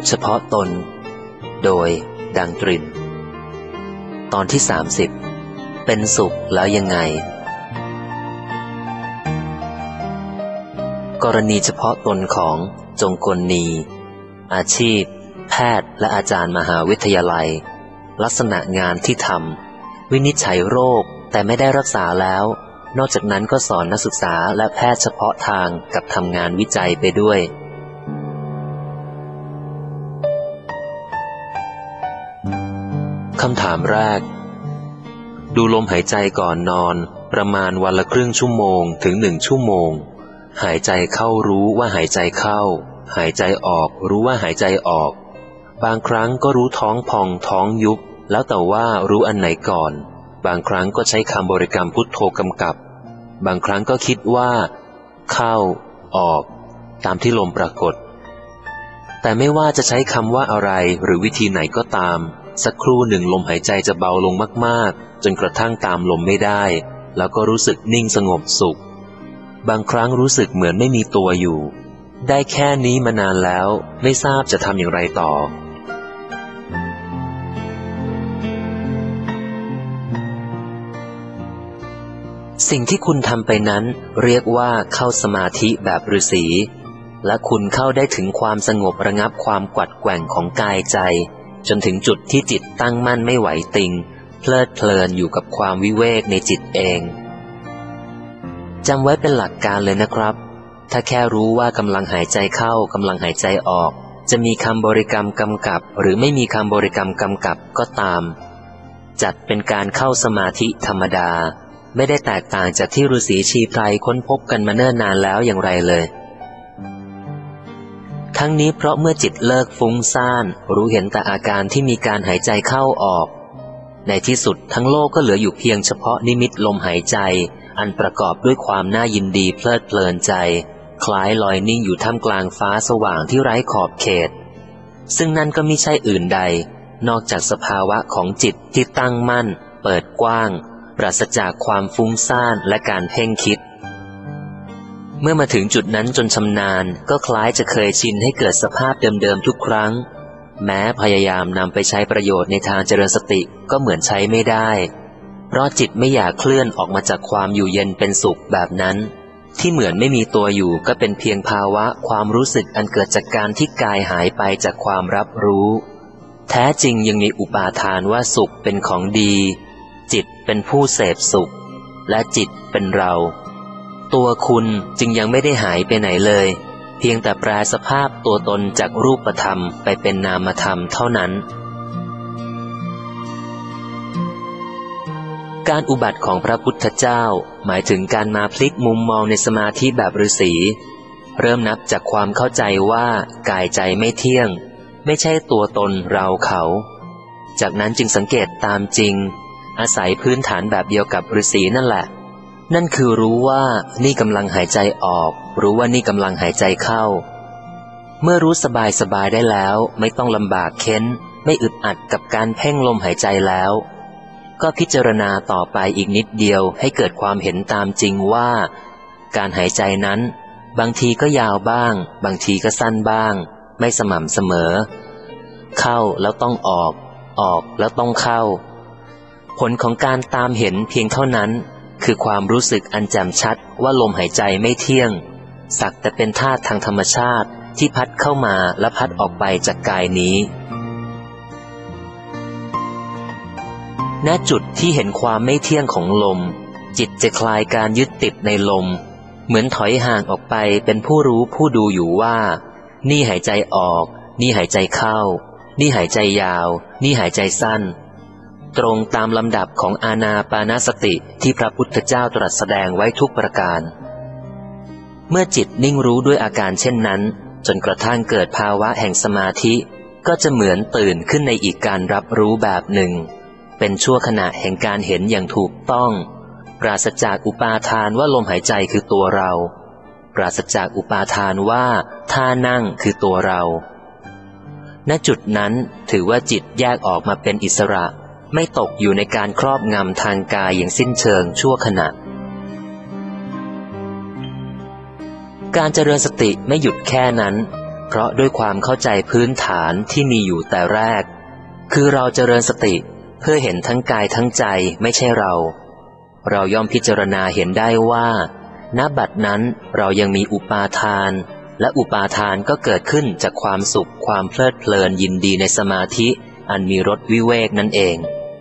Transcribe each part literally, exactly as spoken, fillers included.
เฉพาะตนโดยดังตรินตอนที่สามสิบเป็นสุขแล้วยังไงกรณีเฉพาะตนของจงกลนีอาชีพแพทย์และอาจารย์มหาวิทยาลัยลักษณะงานที่ทำวินิจฉัยโรคแต่ไม่ได้รักษาแล้วนอกจากนั้นก็สอนนักศึกษาและแพทย์เฉพาะทางกับทำงานวิจัยไปด้วยคำถามแรกดูลมหายใจก่อนนอนประมาณวันละครึ่งชั่วโมงถึงหนึ่งชั่วโมงหายใจเข้ารู้ว่าหายใจเข้าหายใจออกรู้ว่าหายใจออกบางครั้งก็รู้ท้องพองท้องยุบแล้วแต่ว่ารู้อันไหนก่อนบางครั้งก็ใช้คำบริกรรมพุทโธกำกับบางครั้งก็คิดว่าเข้าออกตามที่ลมปรากฏแต่ไม่ว่าจะใช้คำว่าอะไรหรือวิธีไหนก็ตามสักครู่หนึ่งลมหายใจจะเบาลงมากๆจนกระทั่งตามลมไม่ได้แล้วก็รู้สึกนิ่งสงบสุขบางครั้งรู้สึกเหมือนไม่มีตัวอยู่ได้แค่นี้มานานแล้วไม่ทราบจะทำอย่างไรต่อสิ่งที่คุณทำไปนั้นเรียกว่าเข้าสมาธิแบบฤาษีและคุณเข้าได้ถึงความสงบระงับความกวัดแกว่งของกายใจจนถึงจุดที่จิตตั้งมั่นไม่ไหวติงเพลิดเพลินอยู่กับความวิเวกในจิตเองจำไว้เป็นหลักการเลยนะครับถ้าแค่รู้ว่ากำลังหายใจเข้ากำลังหายใจออกจะมีคำบริกรรมกำกับหรือไม่มีคำบริกรรมกำกับก็ตามจัดเป็นการเข้าสมาธิธรรมดาไม่ได้แตกต่างจากที่ฤาษีชีไพรค้นพบกันมาเนิ่นนานแล้วอย่างไรเลยทั้งนี้เพราะเมื่อจิตเลิกฟุ้งซ่านรู้เห็นแต่อาการที่มีการหายใจเข้าออกในที่สุดทั้งโลกก็เหลืออยู่เพียงเฉพาะนิมิตลมหายใจอันประกอบด้วยความน่ายินดีเพลิดเพลินใจคล้ายลอยนิ่งอยู่ท่ามกลางฟ้าสว่างที่ไร้ขอบเขตซึ่งนั่นก็มิใช่อื่นใดนอกจากสภาวะของจิตที่ตั้งมั่นเปิดกว้างปราศจากความฟุ้งซ่านและการเพ่งคิดเมื่อมาถึงจุดนั้นจนชำนาญก็คล้ายจะเคยชินให้เกิดสภาพเดิมๆทุกครั้งแม้พยายามนำไปใช้ประโยชน์ในทางเจริญสติก็เหมือนใช้ไม่ได้เพราะจิตไม่อยากเคลื่อนออกมาจากความอยู่เย็นเป็นสุขแบบนั้นที่เหมือนไม่มีตัวอยู่ก็เป็นเพียงภาวะความรู้สึกอันเกิดจากการที่กายหายไปจากความรับรู้แท้จริงยังมีอุปาทานว่าสุขเป็นของดีจิตเป็นผู้เสพสุขและจิตเป็นเราตัวคุณจึงยังไม่ได้หายไปไหนเลยเพียงแต่แปลสภาพตัวตนจากรูปธรรมไปเป็นนามธรรมเท่านั้นการอุบัติของพระพุทธเจ้าหมายถึงการมาพลิกมุมมองในสมาธิแบบฤาษีเริ่มนับจากความเข้าใจว่ากายใจไม่เที่ยงไม่ใช่ตัวตนเราเขาจากนั้นจึงสังเกตตามจริงอาศัยพื้นฐานแบบเดียวกับฤาษีนั่นแหละนั่นคือรู้ว่านี่กำลังหายใจออกรู้ว่านี่กำลังหายใจเข้าเมื่อรู้สบายสบายได้แล้วไม่ต้องลำบากเค้นไม่อึดอัดกับการเพ่งลมหายใจแล้วก็พิจารณาต่อไปอีกนิดเดียวให้เกิดความเห็นตามจริงว่าการหายใจนั้นบางทีก็ยาวบ้างบางทีก็สั้นบ้างไม่สม่ำเสมอเข้าแล้วต้องออกออกแล้วต้องเข้าผลของการตามเห็นเพียงเท่านั้นคือความรู้สึกอันแจ่มชัดว่าลมหายใจไม่เที่ยงสักแต่เป็นธาตุทางธรรมชาติที่พัดเข้ามาและพัดออกไปจากกายนี้ณจุดที่เห็นความไม่เที่ยงของลมจิตจะคลายการยึดติดในลมเหมือนถอยห่างออกไปเป็นผู้รู้ผู้ดูอยู่ว่านี่หายใจออกนี่หายใจเข้านี่หายใจยาวนี่หายใจสั้นตรงตามลำดับของอานาปานสติที่พระพุทธเจ้าตรัสแสดงไว้ทุกประการเมื่อจิตนิ่งรู้ด้วยอาการเช่นนั้นจนกระทั่งเกิดภาวะแห่งสมาธิก็จะเหมือนตื่นขึ้นในอีกการรับรู้แบบหนึ่งเป็นชั่วขณะแห่งการเห็นอย่างถูกต้องปราศจากอุปาทานว่าลมหายใจคือตัวเราปราศจากอุปาทานว่าท่านั่งคือตัวเราณจุดนั้นถือว่าจิตแยกออกมาเป็นอิสระไม่ตกอยู่ในการครอบงำทางกายอย่างสิ้นเชิงชั่วขณะการเจริญสติไม่หยุดแค่นั้นเพราะด้วยความเข้าใจพื้นฐานที่มีอยู่แต่แรกคือเราเจริญสติเพื่อเห็นทั้งกายทั้งใจไม่ใช่เราเราย่อมพิจารณาเห็นได้ว่าณบัดนั้นเรายังมีอุปาทานและอุปาทานก็เกิดขึ้นจากความสุขความเพลิดเพลินยินดีในสมาธิอันมีรสวิเวกนั่นเอง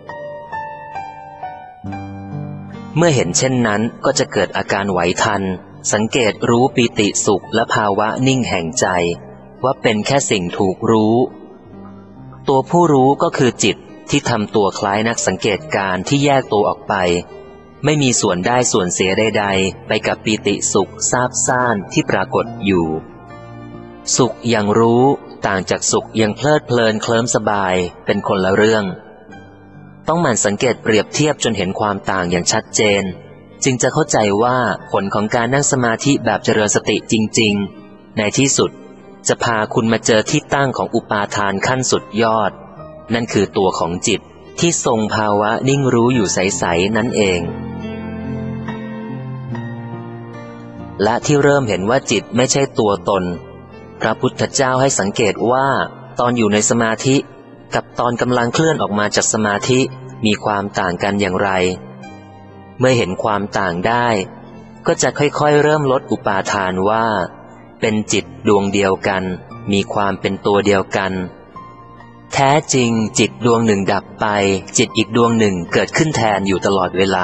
เมื่อเห็นเช่นนั้นก็จะเกิดอาการไหวทันสังเกตรู้ปีติสุขและภาวะนิ่งแห่งใจว่าเป็นแค่สิ่งถูกรู้ตัวผู้รู้ก็คือจิตที่ทำตัวคล้ายนักสังเกตการที่แยกตัวออกไปไม่มีส่วนได้ส่วนเสียใดๆไปกับปีติสุขซาบซ่านที่ปรากฏอยู่สุขอย่างรู้ต่างจากสุขยังเพลิดเพลินเคลิ้มสบายเป็นคนละเรื่องต้องหมั่นสังเกตเปรียบเทียบจนเห็นความต่างอย่างชัดเจนจึงจะเข้าใจว่าผลของการนั่งสมาธิแบบเจริญสติจริงๆในที่สุดจะพาคุณมาเจอที่ตั้งของอุปาทานขั้นสุดยอดนั่นคือตัวของจิตที่ทรงภาวะนิ่งรู้อยู่ใสๆนั่นเองและที่เริ่มเห็นว่าจิตไม่ใช่ตัวตนพระพุทธเจ้าให้สังเกตว่าตอนอยู่ในสมาธิกับตอนกำลังเคลื่อนออกมาจากสมาธิมีความต่างกันอย่างไรเมื่อเห็นความต่างได้ก็จะค่อยๆเริ่มลดอุปาทานว่าเป็นจิตดวงเดียวกันมีความเป็นตัวเดียวกันแท้จริงจิตดวงหนึ่งดับไปจิตอีกดวงหนึ่งเกิดขึ้นแทนอยู่ตลอดเวลา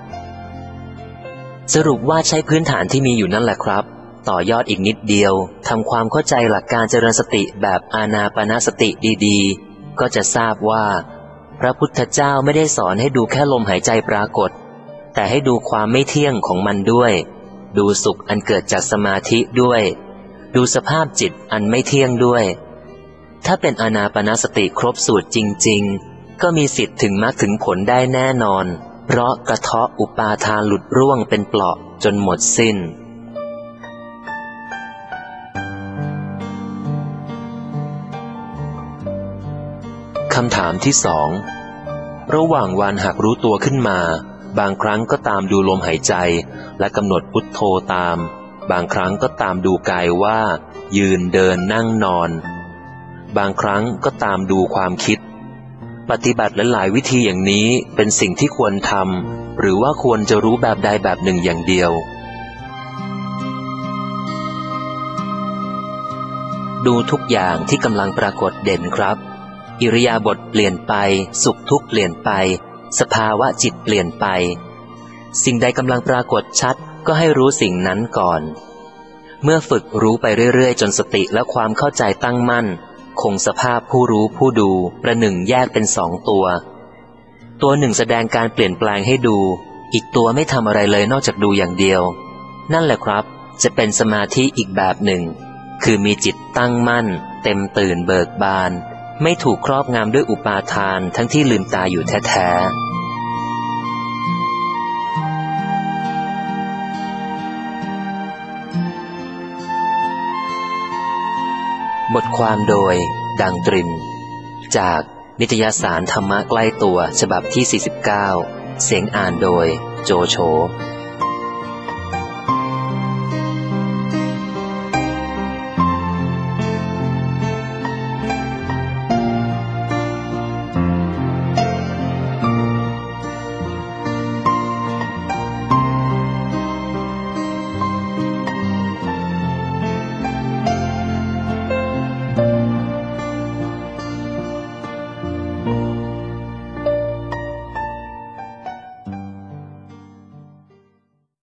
สรุปว่าใช้พื้นฐานที่มีอยู่นั่นแหละครับต่อยอดอีกนิดเดียวทำความเข้าใจหลักการเจริญสติแบบอานาปานสติดีๆก็จะทราบว่าพระพุทธเจ้าไม่ได้สอนให้ดูแค่ลมหายใจปรากฏแต่ให้ดูความไม่เที่ยงของมันด้วยดูสุขอันเกิดจากสมาธิด้วยดูสภาพจิตอันไม่เที่ยงด้วยถ้าเป็นอานาปานสติครบสูตรจริงๆก็มีสิทธิ์ถึงมรรคถึงผลได้แน่นอนเพราะกระเทาะอุปาทานหลุดร่วงเป็นเปลาะจนหมดสิ้นคำถามที่สองระหว่างวันหากรู้ตัวขึ้นมาบางครั้งก็ตามดูลมหายใจและกำหนดพุทโธตามบางครั้งก็ตามดูกายว่ายืนเดินนั่งนอนบางครั้งก็ตามดูความคิดปฏิบัติหลายๆวิธีอย่างนี้เป็นสิ่งที่ควรทำหรือว่าควรจะรู้แบบใดแบบหนึ่งอย่างเดียวดูทุกอย่างที่กำลังปรากฏเด่นครับอิริยาบถเปลี่ยนไปสุขทุกข์เปลี่ยนไปสภาวะจิตเปลี่ยนไปสิ่งใดกำลังปรากฏชัดก็ให้รู้สิ่งนั้นก่อนเมื่อฝึกรู้ไปเรื่อยๆจนสติและความเข้าใจตั้งมั่นคงสภาพผู้รู้ผู้ดูประหนึ่งแยกเป็นสองตัวตัวหนึ่งแสดงการเปลี่ยนแปลงให้ดูอีกตัวไม่ทำอะไรเลยนอกจากดูอย่างเดียวนั่นแหละครับจะเป็นสมาธิอีกแบบหนึ่งคือมีจิตตั้งมั่นเต็มตื่นเบิกบานไม่ถูกครอบงำด้วยอุปาทานทั้งที่ลืมตาอยู่แท้ๆบทความโดยดังตรินจากนิตยสารธรรมะใกล้ตัวฉบับที่สี่สิบเก้าเสียงอ่านโดยโจโฉ